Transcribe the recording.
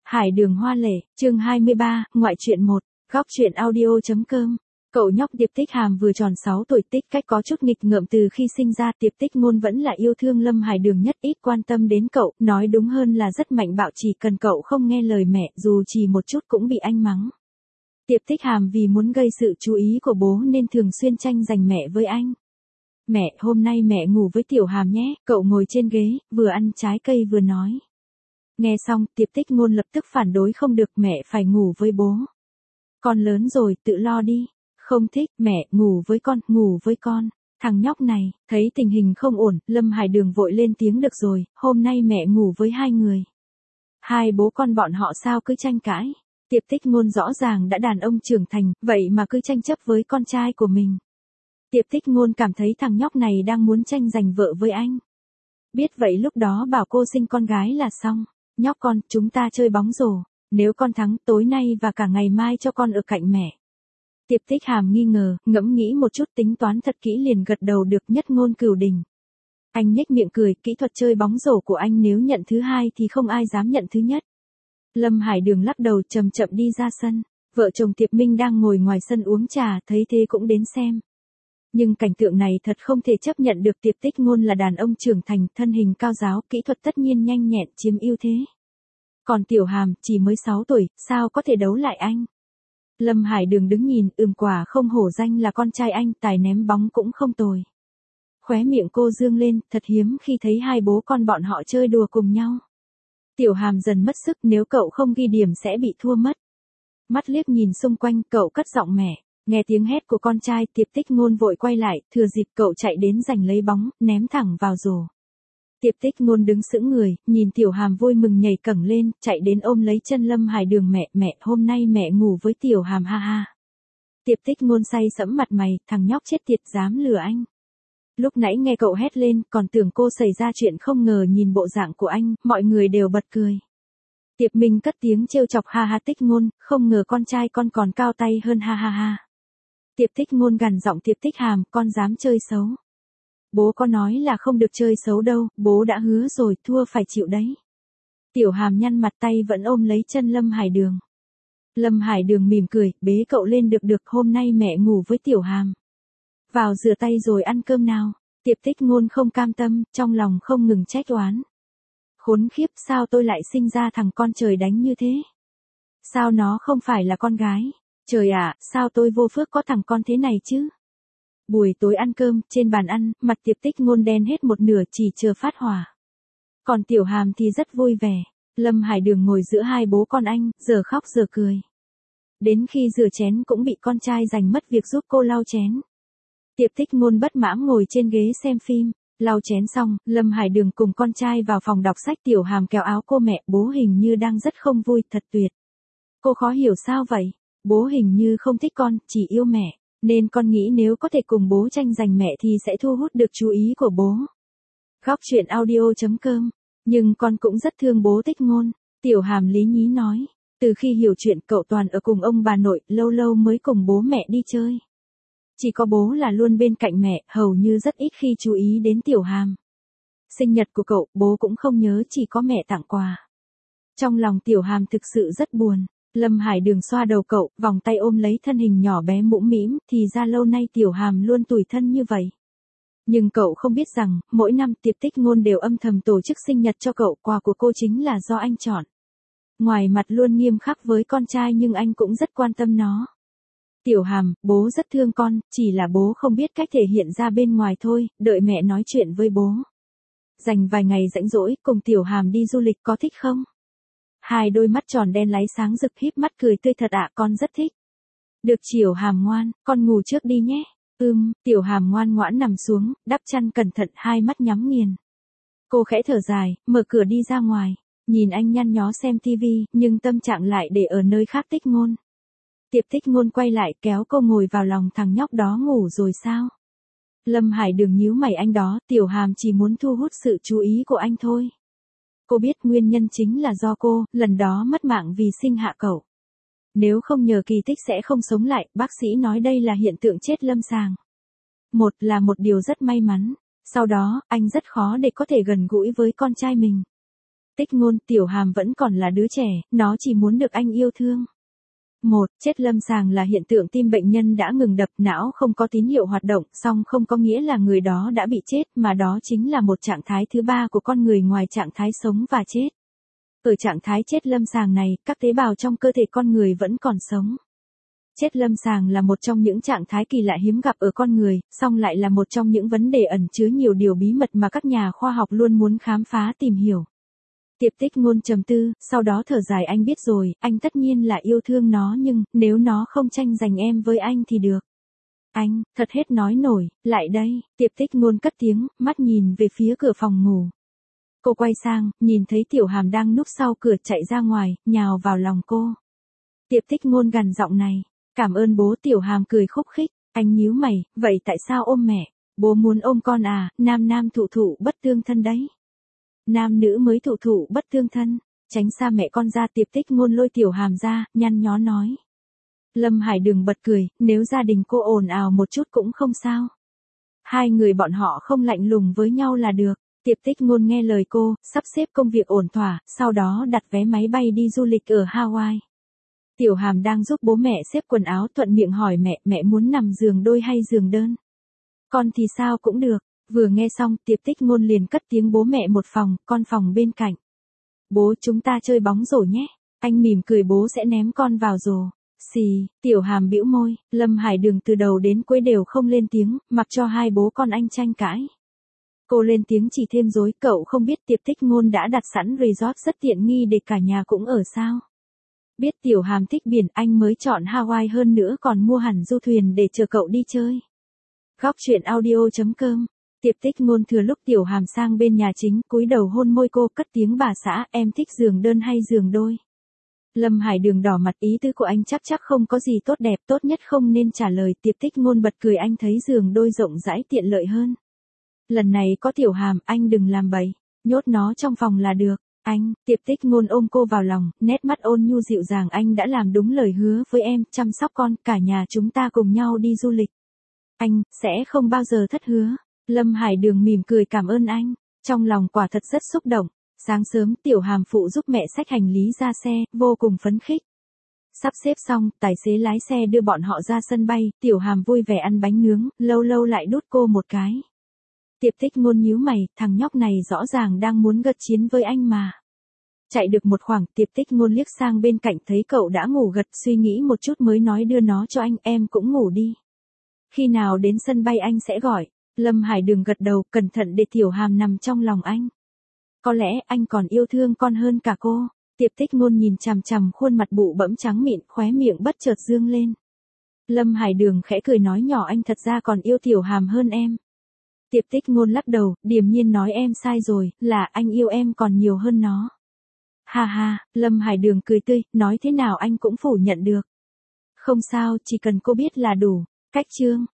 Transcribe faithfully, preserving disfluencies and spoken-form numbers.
Hải đường hoa lệ, chương hai mươi ba, ngoại truyện một, góc truyện audio.com. Cậu nhóc Tiệp Tích Hàm vừa tròn sáu tuổi, Tích Cách có chút nghịch ngợm từ khi sinh ra. Tiệp Tích Ngôn vẫn là yêu thương Lâm Hải Đường nhất, ít quan tâm đến cậu, nói đúng hơn là rất mạnh bạo, chỉ cần cậu không nghe lời mẹ, dù chỉ một chút cũng bị anh mắng. Tiệp Tích Hàm vì muốn gây sự chú ý của bố nên thường xuyên tranh giành mẹ với anh. Mẹ, hôm nay mẹ ngủ với Tiểu Hàm nhé. Cậu ngồi trên ghế, vừa ăn trái cây vừa nói. Nghe xong, Tiệp Tích Ngôn lập tức phản đối, không được, mẹ phải ngủ với bố. Con lớn rồi, tự lo đi. Không thích, mẹ, ngủ với con, ngủ với con. Thằng nhóc này, thấy tình hình không ổn, Lâm Hải Đường vội lên tiếng, được rồi, hôm nay mẹ ngủ với hai người. Hai bố con bọn họ sao cứ tranh cãi. Tiệp Tích Ngôn rõ ràng đã đàn ông trưởng thành, vậy mà cứ tranh chấp với con trai của mình. Tiệp Tích Ngôn cảm thấy thằng nhóc này đang muốn tranh giành vợ với anh. Biết vậy lúc đó bảo cô sinh con gái là xong. Nhóc con, chúng ta chơi bóng rổ. Nếu con thắng, tối nay và cả ngày mai cho con ở cạnh mẹ. Tiệp Tích Hàm nghi ngờ, ngẫm nghĩ một chút, tính toán thật kỹ liền gật đầu, được. Nhất ngôn cửu đỉnh. Anh nhếch miệng cười, kỹ thuật chơi bóng rổ của anh nếu nhận thứ hai thì không ai dám nhận thứ nhất. Lâm Hải Đường lắc đầu, chậm chậm đi ra sân. Vợ chồng Tiệp Minh đang ngồi ngoài sân uống trà, thấy thế cũng đến xem. Nhưng cảnh tượng này thật không thể chấp nhận được. Tiệp Tích Ngôn là đàn ông trưởng thành, thân hình cao ráo, kỹ thuật tất nhiên nhanh nhẹn, chiếm ưu thế. Còn Tiểu Hàm, chỉ mới sáu tuổi, sao có thể đấu lại anh? Lâm Hải Đường đứng nhìn, ừm, quả không hổ danh là con trai anh, tài ném bóng cũng không tồi. Khóe miệng cô dương lên, thật hiếm khi thấy hai bố con bọn họ chơi đùa cùng nhau. Tiểu Hàm dần mất sức, nếu cậu không ghi điểm sẽ bị thua mất. Mắt liếc nhìn xung quanh, cậu cất giọng mẹ. Nghe tiếng hét của con trai, Tiệp Tích Ngôn vội quay lại, thừa dịp cậu chạy đến giành lấy bóng, ném thẳng vào rổ. Tiệp Tích Ngôn đứng sững người, nhìn Tiểu Hàm vui mừng nhảy cẳng lên, chạy đến ôm lấy chân Lâm Hải Đường. Mẹ, mẹ, hôm nay mẹ ngủ với Tiểu Hàm, ha ha. Tiệp Tích Ngôn say sẫm mặt mày, thằng nhóc chết tiệt, dám lừa anh. Lúc nãy nghe cậu hét lên, còn tưởng cô xảy ra chuyện, không ngờ nhìn bộ dạng của anh, mọi người đều bật cười. Tiệp Minh cất tiếng trêu chọc, ha ha Tích Ngôn, không ngờ con trai con còn cao tay hơn, ha ha ha. Tiệp Tích Ngôn gằn giọng, Tiệp Tích Hàm, con dám chơi xấu. Bố có nói là không được chơi xấu đâu, bố đã hứa rồi, thua phải chịu đấy. Tiểu Hàm nhăn mặt, tay vẫn ôm lấy chân Lâm Hải Đường. Lâm Hải Đường mỉm cười, bế cậu lên, được được, hôm nay mẹ ngủ với Tiểu Hàm. Vào rửa tay rồi ăn cơm nào. Tiệp Tích Ngôn không cam tâm, trong lòng không ngừng trách oán. Khốn khiếp, sao tôi lại sinh ra thằng con trời đánh như thế? Sao nó không phải là con gái? Trời ạ, sao tôi vô phước có thằng con thế này chứ? Buổi tối ăn cơm, trên bàn ăn, mặt Tiệp Tích Ngôn đen hết một nửa, chỉ chờ phát hỏa. Còn Tiểu Hàm thì rất vui vẻ. Lâm Hải Đường ngồi giữa hai bố con anh, giờ khóc giờ cười. Đến khi rửa chén cũng bị con trai giành mất việc giúp cô lau chén. Tiệp Tích Ngôn bất mãn ngồi trên ghế xem phim. Lau chén xong, Lâm Hải Đường cùng con trai vào phòng đọc sách. Tiểu Hàm kéo áo cô, mẹ, bố hình như đang rất không vui, thật tuyệt. Cô khó hiểu, sao vậy? Bố hình như không thích con, chỉ yêu mẹ. Nên con nghĩ nếu có thể cùng bố tranh giành mẹ thì sẽ thu hút được chú ý của bố. Góc truyện audio.com. Nhưng con cũng rất thương bố Tích Ngôn. Tiểu Hàm lý nhí nói. Từ khi hiểu chuyện, cậu toàn ở cùng ông bà nội, lâu lâu mới cùng bố mẹ đi chơi. Chỉ có bố là luôn bên cạnh mẹ, hầu như rất ít khi chú ý đến Tiểu Hàm. Sinh nhật của cậu, bố cũng không nhớ, chỉ có mẹ tặng quà. Trong lòng Tiểu Hàm thực sự rất buồn. Lâm Hải Đường xoa đầu cậu, vòng tay ôm lấy thân hình nhỏ bé mũm mĩm, thì ra lâu nay Tiểu Hàm luôn tủi thân như vậy. Nhưng cậu không biết rằng, mỗi năm Tiệp Tích Ngôn đều âm thầm tổ chức sinh nhật cho cậu, quà của cô chính là do anh chọn. Ngoài mặt luôn nghiêm khắc với con trai nhưng anh cũng rất quan tâm nó. Tiểu Hàm, bố rất thương con, chỉ là bố không biết cách thể hiện ra bên ngoài thôi, đợi mẹ nói chuyện với bố. Dành vài ngày rảnh rỗi, cùng Tiểu Hàm đi du lịch, có thích không? Hai đôi mắt tròn đen láy sáng rực, híp mắt cười tươi, thật ạ, con rất thích. Được, Tiểu Hàm ngoan, con ngủ trước đi nhé. Ừm, Tiểu Hàm ngoan ngoãn nằm xuống, đắp chăn cẩn thận, hai mắt nhắm nghiền. Cô khẽ thở dài, mở cửa đi ra ngoài, nhìn anh nhăn nhó xem tivi, nhưng tâm trạng lại để ở nơi khác. Tích Ngôn. Tiệp Tích Ngôn quay lại, kéo cô ngồi vào lòng, thằng nhóc đó ngủ rồi sao? Lâm Hải Đường nhíu mày, anh đó, Tiểu Hàm chỉ muốn thu hút sự chú ý của anh thôi. Cô biết nguyên nhân chính là do cô, lần đó mất mạng vì sinh hạ cậu. Nếu không nhờ kỳ tích sẽ không sống lại, bác sĩ nói đây là hiện tượng chết lâm sàng. Một là một điều rất may mắn, sau đó, anh rất khó để có thể gần gũi với con trai mình. tích ngôn, Tiểu Hàm vẫn còn là đứa trẻ, nó chỉ muốn được anh yêu thương. Một, chết lâm sàng là hiện tượng tim bệnh nhân đã ngừng đập, não không có tín hiệu hoạt động, song không có nghĩa là người đó đã bị chết, mà đó chính là một trạng thái thứ ba của con người ngoài trạng thái sống và chết. Ở trạng thái chết lâm sàng này, các tế bào trong cơ thể con người vẫn còn sống. Chết lâm sàng là một trong những trạng thái kỳ lạ hiếm gặp ở con người, song lại là một trong những vấn đề ẩn chứa nhiều điều bí mật mà các nhà khoa học luôn muốn khám phá tìm hiểu. Tiệp Tích Ngôn trầm tư, sau đó thở dài, anh biết rồi, anh tất nhiên là yêu thương nó, nhưng nếu nó không tranh giành em với anh thì được. Anh, thật hết nói nổi, lại đây, Tiệp Tích Ngôn cất tiếng, mắt nhìn về phía cửa phòng ngủ. Cô quay sang, nhìn thấy Tiểu Hàm đang núp sau cửa, chạy ra ngoài, nhào vào lòng cô. Tiệp Tích Ngôn gằn giọng này, cảm ơn bố. Tiểu Hàm cười khúc khích, anh nhíu mày, vậy tại sao ôm mẹ? Bố muốn ôm con à, nam nam thụ thụ bất tương thân đấy. Nam nữ mới thụ thụ bất tương thân, tránh xa mẹ con ra. Tiệp Tích Ngôn lôi Tiểu Hàm ra, nhăn nhó nói. Lâm Hải Đường bật cười, nếu gia đình cô ồn ào một chút cũng không sao. Hai người bọn họ không lạnh lùng với nhau là được. Tiệp Tích Ngôn nghe lời cô, sắp xếp công việc ổn thỏa, sau đó đặt vé máy bay đi du lịch ở Hawaii. Tiểu Hàm đang giúp bố mẹ xếp quần áo, thuận miệng hỏi mẹ, mẹ muốn nằm giường đôi hay giường đơn? Con thì sao cũng được. Vừa nghe xong, Tiệp Tích Ngôn liền cất tiếng, bố mẹ một phòng, con phòng bên cạnh. Bố, chúng ta chơi bóng rổ nhé. Anh mỉm cười, bố sẽ ném con vào rổ. Xì, Tiểu Hàm bĩu môi, Lâm Hải Đường từ đầu đến cuối đều không lên tiếng, mặc cho hai bố con anh tranh cãi. Cô lên tiếng chỉ thêm rối, cậu không biết Tiệp Tích Ngôn đã đặt sẵn resort rất tiện nghi để cả nhà cũng ở sao? Biết Tiểu Hàm thích biển, anh mới chọn Hawaii, hơn nữa còn mua hẳn du thuyền để chờ cậu đi chơi. Góc truyện audio chấm com. Tiệp Tích Ngôn thừa lúc Tiểu Hàm sang bên nhà chính, cúi đầu hôn môi cô, cất tiếng, bà xã, em thích giường đơn hay giường đôi? Lâm Hải Đường đỏ mặt, ý tứ của anh chắc chắc không có gì tốt đẹp, tốt nhất không nên trả lời. Tiệp Tích Ngôn bật cười, anh thấy giường đôi rộng rãi tiện lợi hơn. Lần này có Tiểu Hàm, anh đừng làm bậy, nhốt nó trong phòng là được. Anh, Tiệp Tích Ngôn ôm cô vào lòng, nét mắt ôn nhu dịu dàng, anh đã làm đúng lời hứa với em, chăm sóc con, cả nhà chúng ta cùng nhau đi du lịch. Anh, sẽ không bao giờ thất hứa. Lâm Hải Đường mỉm cười cảm ơn anh, trong lòng quả thật rất xúc động. Sáng sớm, Tiểu Hàm phụ giúp mẹ xách hành lý ra xe, vô cùng phấn khích. Sắp xếp xong, tài xế lái xe đưa bọn họ ra sân bay, Tiểu Hàm vui vẻ ăn bánh nướng, lâu lâu lại đút cô một cái. Tiệp Tích Ngôn nhíu mày, thằng nhóc này rõ ràng đang muốn gật chiến với anh mà. Chạy được một khoảng, Tiệp Tích Ngôn liếc sang bên cạnh thấy cậu đã ngủ gật, suy nghĩ một chút mới nói, đưa nó cho anh, em cũng ngủ đi. Khi nào đến sân bay anh sẽ gọi. Lâm Hải Đường gật đầu, cẩn thận để Tiểu Hàm nằm trong lòng anh. Có lẽ anh còn yêu thương con hơn cả cô. Tiệp Tích Ngôn nhìn chằm chằm khuôn mặt bụ bẫm trắng mịn, khóe miệng bất chợt dương lên. Lâm Hải Đường khẽ cười nói nhỏ, anh thật ra còn yêu Tiểu Hàm hơn em. Tiệp Tích Ngôn lắc đầu, điềm nhiên nói, em sai rồi, là anh yêu em còn nhiều hơn nó. Ha ha, Lâm Hải Đường cười tươi, nói thế nào anh cũng phủ nhận được. Không sao, chỉ cần cô biết là đủ. Cách chương.